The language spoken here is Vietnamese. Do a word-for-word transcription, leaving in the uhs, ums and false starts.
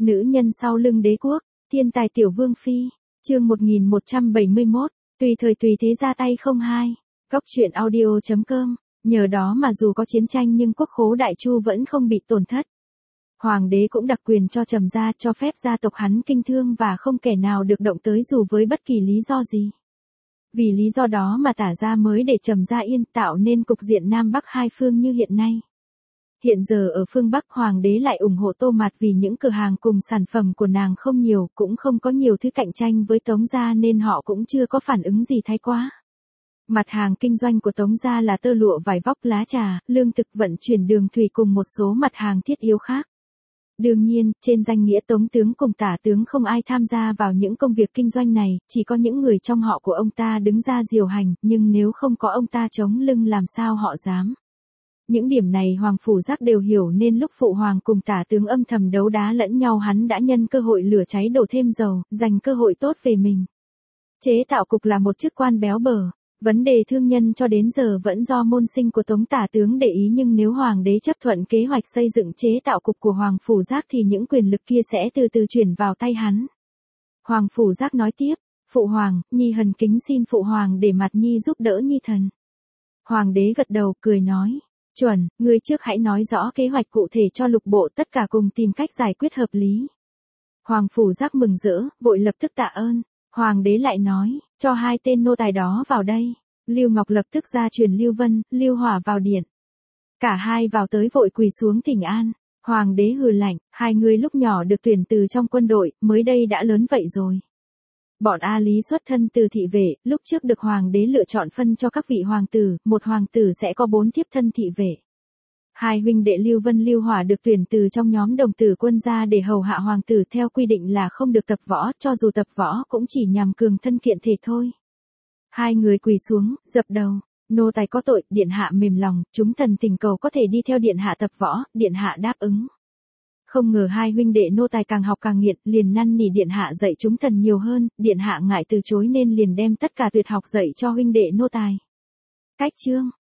Nữ nhân sau lưng đế quốc, thiên tài tiểu vương phi, chương một nghìn một trăm bảy mươi mốt, tùy thời tùy thế ra tay không hai, góc truyện audio chấm com, nhờ đó mà dù có chiến tranh nhưng quốc khố Đại Chu vẫn không bị tổn thất. Hoàng đế cũng đặc quyền cho Trầm gia, cho phép gia tộc hắn kinh thương và không kẻ nào được động tới dù với bất kỳ lý do gì. Vì lý do đó mà Tả gia mới để Trầm gia yên, tạo nên cục diện Nam Bắc hai phương như hiện nay. Hiện giờ ở phương Bắc Hoàng đế lại ủng hộ Tô Mạt vì những cửa hàng cùng sản phẩm của nàng không nhiều, cũng không có nhiều thứ cạnh tranh với Tống gia nên họ cũng chưa có phản ứng gì thái quá. Mặt hàng kinh doanh của Tống gia là tơ lụa, vải vóc, lá trà, lương thực, vận chuyển đường thủy cùng một số mặt hàng thiết yếu khác. Đương nhiên, trên danh nghĩa Tống tướng cùng Tả tướng không ai tham gia vào những công việc kinh doanh này, chỉ có những người trong họ của ông ta đứng ra diều hành, nhưng nếu không có ông ta chống lưng làm sao họ dám. Những điểm này Hoàng Phủ Giác đều hiểu nên lúc Phụ Hoàng cùng Tả tướng âm thầm đấu đá lẫn nhau hắn đã nhân cơ hội lửa cháy đổ thêm dầu, giành cơ hội tốt về mình. Chế tạo cục là một chức quan béo bở. Vấn đề thương nhân cho đến giờ vẫn do môn sinh của Tống Tả tướng để ý, nhưng nếu Hoàng đế chấp thuận kế hoạch xây dựng chế tạo cục của Hoàng Phủ Giác thì những quyền lực kia sẽ từ từ chuyển vào tay hắn. Hoàng Phủ Giác nói tiếp, Phụ Hoàng, Nhi hần kính xin Phụ Hoàng để mặt Nhi giúp đỡ Nhi thần. Hoàng đế gật đầu cười nói, chuẩn, ngươi trước hãy nói rõ kế hoạch cụ thể cho lục bộ, tất cả cùng tìm cách giải quyết hợp lý. Hoàng Phủ Giác mừng rỡ, vội lập tức tạ ơn. Hoàng đế lại nói, cho hai tên nô tài đó vào đây. Lưu Ngọc lập tức ra truyền Lưu Vân, Lưu Hỏa vào điện. Cả hai vào tới vội quỳ xuống thỉnh an. Hoàng đế hừ lạnh, hai người lúc nhỏ được tuyển từ trong quân đội, mới đây đã lớn vậy rồi. Bọn A Lý xuất thân từ thị vệ, lúc trước được Hoàng đế lựa chọn phân cho các vị hoàng tử, một hoàng tử sẽ có bốn thiếp thân thị vệ. Hai huynh đệ Lưu Vân Lưu Hỏa được tuyển từ trong nhóm đồng tử quân gia để hầu hạ hoàng tử, theo quy định là không được tập võ, cho dù tập võ cũng chỉ nhằm cường thân kiện thể thôi. Hai người quỳ xuống, dập đầu, nô tài có tội, điện hạ mềm lòng, chúng thần tình cầu có thể đi theo điện hạ tập võ, điện hạ đáp ứng. Không ngờ hai huynh đệ nô tài càng học càng nghiện, liền năn nỉ điện hạ dạy chúng thần nhiều hơn, điện hạ ngại từ chối nên liền đem tất cả tuyệt học dạy cho huynh đệ nô tài. Cách chương